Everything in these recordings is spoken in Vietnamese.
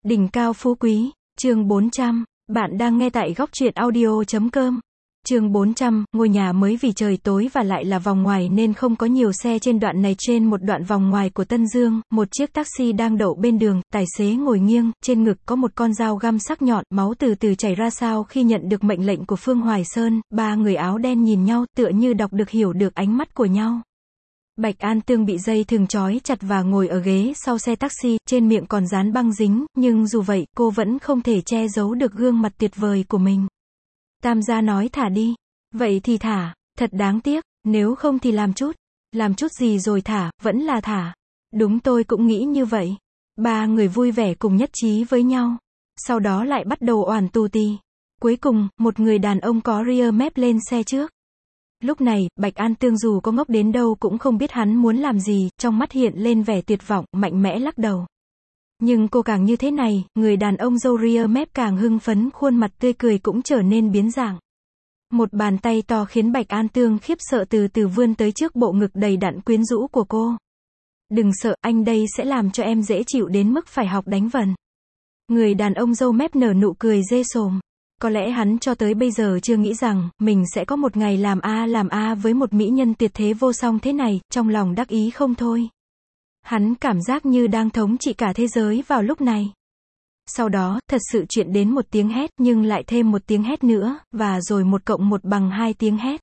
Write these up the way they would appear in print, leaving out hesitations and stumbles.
Đỉnh cao phú quý, chương 400, bạn đang nghe tại góc truyện audio.com. Chương 400, ngôi nhà mới vì trời tối và lại là vòng ngoài nên không có nhiều xe trên đoạn này. Trên một đoạn vòng ngoài của Tân Dương, một chiếc taxi đang đậu bên đường, tài xế ngồi nghiêng, trên ngực có một con dao găm sắc nhọn, máu từ từ chảy ra. Sau khi nhận được mệnh lệnh của Phương Hoài Sơn, ba người áo đen nhìn nhau, tựa như đọc được hiểu được ánh mắt của nhau. Bạch An Tương bị dây thừng trói chặt và ngồi ở ghế sau xe taxi, trên miệng còn dán băng dính, nhưng dù vậy, cô vẫn không thể che giấu được gương mặt tuyệt vời của mình. Tam gia nói thả đi. Vậy thì thả, thật đáng tiếc, nếu không thì làm chút gì rồi thả, vẫn là thả. Đúng, tôi cũng nghĩ như vậy. Ba người vui vẻ cùng nhất trí với nhau. Sau đó lại bắt đầu oản tù tì. Cuối cùng, một người đàn ông có rear map lên xe trước. Lúc này, Bạch An Tương dù có ngốc đến đâu cũng không biết hắn muốn làm gì, trong mắt hiện lên vẻ tuyệt vọng, mạnh mẽ lắc đầu. Nhưng cô càng như thế này, người đàn ông râu rear map càng hưng phấn, khuôn mặt tươi cười cũng trở nên biến dạng. Một bàn tay to khiến Bạch An Tương khiếp sợ từ từ vươn tới trước bộ ngực đầy đặn quyến rũ của cô. Đừng sợ, anh đây sẽ làm cho em dễ chịu đến mức phải học đánh vần. Người đàn ông râu mép nở nụ cười dê sồm. Có lẽ hắn cho tới bây giờ chưa nghĩ rằng, mình sẽ có một ngày làm A với một mỹ nhân tuyệt thế vô song thế này, trong lòng đắc ý không thôi. Hắn cảm giác như đang thống trị cả thế giới vào lúc này. Sau đó, thật sự chuyện đến một tiếng hét, nhưng lại thêm một tiếng hét nữa, và rồi 1 cộng 1 bằng 2 tiếng hét.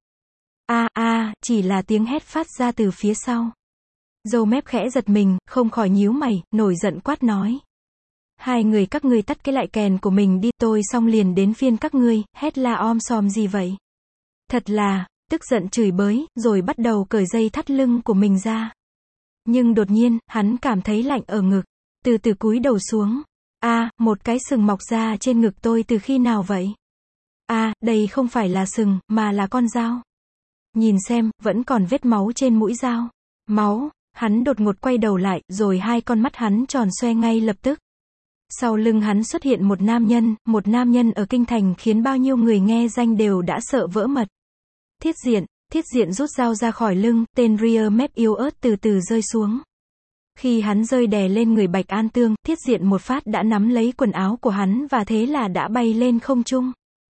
Chỉ là tiếng hét phát ra từ phía sau. Râu mép khẽ giật mình, không khỏi nhíu mày, nổi giận quát nói. Hai người các ngươi tắt cái lại kèn của mình đi, tôi xong liền đến phiên các ngươi, hét la om sòm gì vậy? Thật là, tức giận chửi bới, rồi bắt đầu cởi dây thắt lưng của mình ra. Nhưng đột nhiên, hắn cảm thấy lạnh ở ngực, từ từ cúi đầu xuống. Một cái sừng mọc ra trên ngực tôi từ khi nào vậy? Đây không phải là sừng, mà là con dao. Nhìn xem, vẫn còn vết máu trên mũi dao. Máu, hắn đột ngột quay đầu lại, rồi hai con mắt hắn tròn xoe ngay lập tức. Sau lưng hắn xuất hiện một nam nhân ở kinh thành khiến bao nhiêu người nghe danh đều đã sợ vỡ mật. Thiết Diện rút dao ra khỏi lưng, tên rear map yếu ớt từ từ rơi xuống. Khi hắn rơi đè lên người Bạch An Tương, Thiết Diện một phát đã nắm lấy quần áo của hắn và thế là đã bay lên không trung.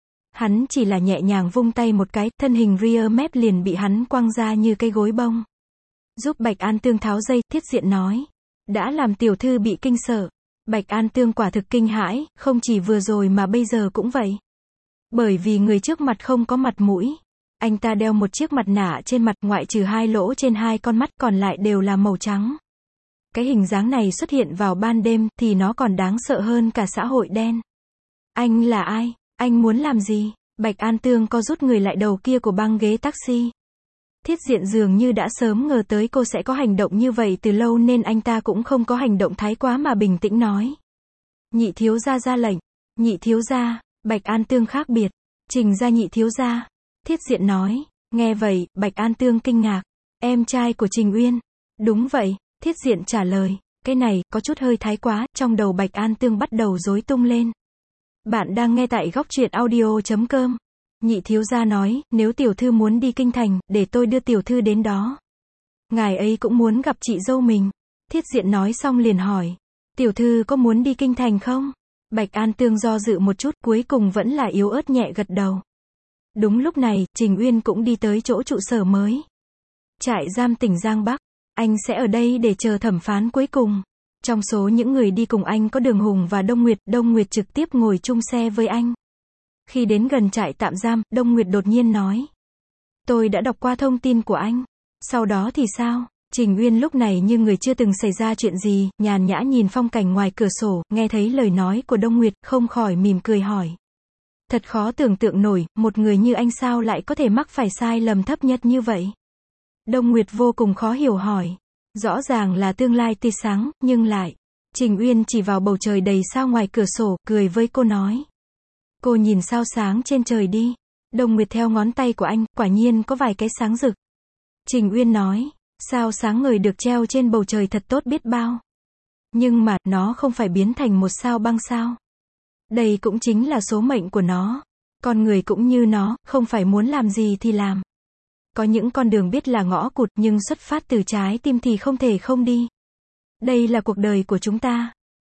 Hắn chỉ là nhẹ nhàng vung tay một cái, thân hình rear map liền bị hắn quăng ra như cây gối bông. Giúp Bạch An Tương tháo dây, Thiết Diện nói. Đã làm tiểu thư bị kinh sợ. Bạch An Tương quả thực kinh hãi, không chỉ vừa rồi mà bây giờ cũng vậy. Bởi vì người trước mặt không có mặt mũi. Anh ta đeo một chiếc mặt nạ trên mặt, ngoại trừ 2 lỗ trên 2 con mắt, còn lại đều là màu trắng. Cái hình dáng này xuất hiện vào ban đêm, thì nó còn đáng sợ hơn cả xã hội đen. Anh là ai? Anh muốn làm gì? Bạch An Tương co rút người lại đầu kia của băng ghế taxi. Thiết Diện dường như đã sớm ngờ tới cô sẽ có hành động như vậy từ lâu nên anh ta cũng không có hành động thái quá mà bình tĩnh nói. Nhị thiếu gia ra lệnh. Nhị thiếu gia. Bạch An Tương khác biệt. Trình ra nhị thiếu gia. Thiết Diện nói. Nghe vậy, Bạch An Tương kinh ngạc. Em trai của Trình Uyên. Đúng vậy, Thiết Diện trả lời. Cái này, có chút hơi thái quá, trong đầu Bạch An Tương bắt đầu rối tung lên. Bạn đang nghe tại góc truyện audio.com. Nhị thiếu gia nói, nếu tiểu thư muốn đi kinh thành, để tôi đưa tiểu thư đến đó. Ngài ấy cũng muốn gặp chị dâu mình. Thiết Diện nói xong liền hỏi. Tiểu thư có muốn đi kinh thành không? Bạch An Tương do dự một chút, cuối cùng vẫn là yếu ớt nhẹ gật đầu. Đúng lúc này, Trình Uyên cũng đi tới chỗ trụ sở mới. Trại giam tỉnh Giang Bắc. Anh sẽ ở đây để chờ thẩm phán cuối cùng. Trong số những người đi cùng anh có Đường Hùng và Đông Nguyệt trực tiếp ngồi chung xe với anh. Khi đến gần trại tạm giam, Đông Nguyệt đột nhiên nói. Tôi đã đọc qua thông tin của anh. Sau đó thì sao? Trình Uyên lúc này như người chưa từng xảy ra chuyện gì, nhàn nhã nhìn phong cảnh ngoài cửa sổ, nghe thấy lời nói của Đông Nguyệt, không khỏi mỉm cười hỏi. Thật khó tưởng tượng nổi, một người như anh sao lại có thể mắc phải sai lầm thấp nhất như vậy? Đông Nguyệt vô cùng khó hiểu hỏi. Rõ ràng là tương lai tươi sáng, nhưng lại. Trình Uyên chỉ vào bầu trời đầy sao ngoài cửa sổ, cười với cô nói. Cô nhìn sao sáng trên trời đi. Đông Nguyệt theo ngón tay của anh, quả nhiên có vài cái sáng rực. Trình Uyên nói, sao sáng ngời được treo trên bầu trời thật tốt biết bao. Nhưng mà, nó không phải biến thành một sao băng sao. Đây cũng chính là số mệnh của nó. Con người cũng như nó, không phải muốn làm gì thì làm. Có những con đường biết là ngõ cụt, nhưng xuất phát từ trái tim thì không thể không đi. Đây là cuộc đời của chúng ta.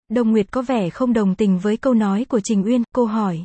Đông Nguyệt có vẻ không đồng tình với câu nói của Trình Uyên, cô hỏi.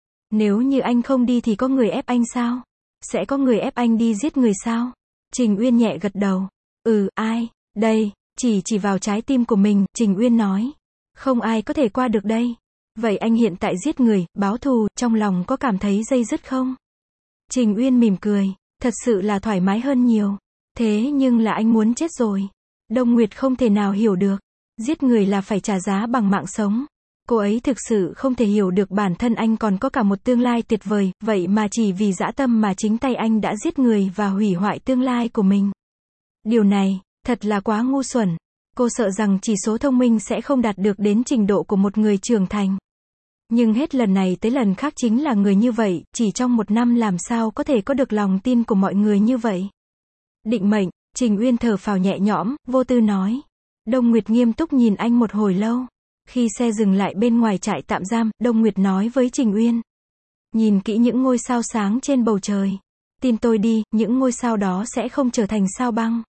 Nếu như anh không đi thì có người ép anh sao? Sẽ có người ép anh đi giết người sao? Trình Uyên nhẹ gật đầu. Ai? Đây, chỉ vào trái tim của mình, Trình Uyên nói. Không ai có thể qua được đây. Vậy anh hiện tại giết người, báo thù, trong lòng có cảm thấy day dứt không? Trình Uyên mỉm cười. Thật sự là thoải mái hơn nhiều. Thế nhưng là anh muốn chết rồi. Đông Nguyệt không thể nào hiểu được. Giết người là phải trả giá bằng mạng sống. Cô ấy thực sự không thể hiểu được bản thân anh còn có cả một tương lai tuyệt vời, vậy mà chỉ vì dã tâm mà chính tay anh đã giết người và hủy hoại tương lai của mình. Điều này, thật là quá ngu xuẩn. Cô sợ rằng chỉ số thông minh sẽ không đạt được đến trình độ của một người trưởng thành. Nhưng hết lần này tới lần khác chính là người như vậy, chỉ trong 1 năm làm sao có thể có được lòng tin của mọi người như vậy. Định mệnh, Trình Uyên thở phào nhẹ nhõm, vô tư nói. Đông Nguyệt nghiêm túc nhìn anh một hồi lâu. Khi xe dừng lại bên ngoài trại tạm giam, Đông Nguyệt nói với Trình Uyên. Nhìn kỹ những ngôi sao sáng trên bầu trời. Tin tôi đi, những ngôi sao đó sẽ không trở thành sao băng.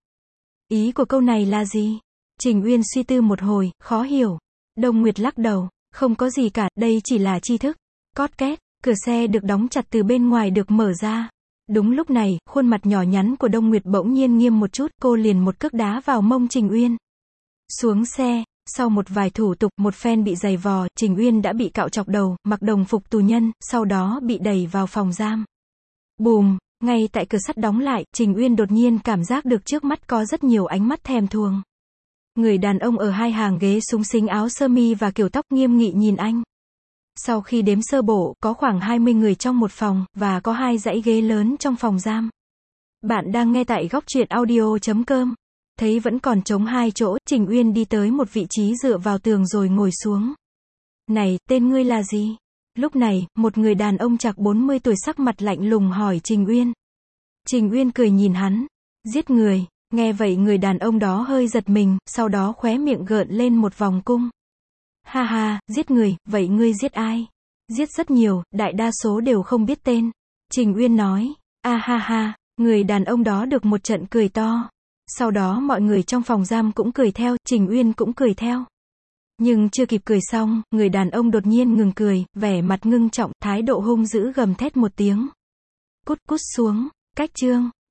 Ý của câu này là gì? Trình Uyên suy tư một hồi, khó hiểu. Đông Nguyệt lắc đầu. Không có gì cả, đây chỉ là tri thức. Cót két, cửa xe được đóng chặt từ bên ngoài được mở ra. Đúng lúc này, khuôn mặt nhỏ nhắn của Đông Nguyệt bỗng nhiên nghiêm một chút, cô liền một cước đá vào mông Trình Uyên. Xuống xe, sau một vài thủ tục, một phen bị giày vò, Trình Uyên đã bị cạo chọc đầu, mặc đồng phục tù nhân, sau đó bị đẩy vào phòng giam. Bùm, ngay tại cửa sắt đóng lại, Trình Uyên đột nhiên cảm giác được trước mắt có rất nhiều ánh mắt thèm thuồng. Người đàn ông ở 2 hàng ghế xúng xính áo sơ mi và kiểu tóc nghiêm nghị nhìn anh. Sau khi đếm sơ bộ, có khoảng 20 người trong một phòng, và có 2 dãy ghế lớn trong phòng giam. Bạn đang nghe tại góc truyện audio.com. Thấy vẫn còn trống 2 chỗ, Trình Uyên đi tới một vị trí dựa vào tường rồi ngồi xuống. Này, tên ngươi là gì? Lúc này, một người đàn ông chạc 40 tuổi sắc mặt lạnh lùng hỏi Trình Uyên. Trình Uyên cười nhìn hắn. Giết người. Nghe vậy người đàn ông đó hơi giật mình, sau đó khóe miệng gợn lên một vòng cung. Ha ha, giết người, vậy ngươi giết ai? Giết rất nhiều, đại đa số đều không biết tên. Trình Uyên nói. Ha ha, người đàn ông đó được một trận cười to. Sau đó mọi người trong phòng giam cũng cười theo, Trình Uyên cũng cười theo. Nhưng chưa kịp cười xong, người đàn ông đột nhiên ngừng cười, vẻ mặt ngưng trọng, thái độ hung dữ gầm thét một tiếng. Cút xuống, cách chương.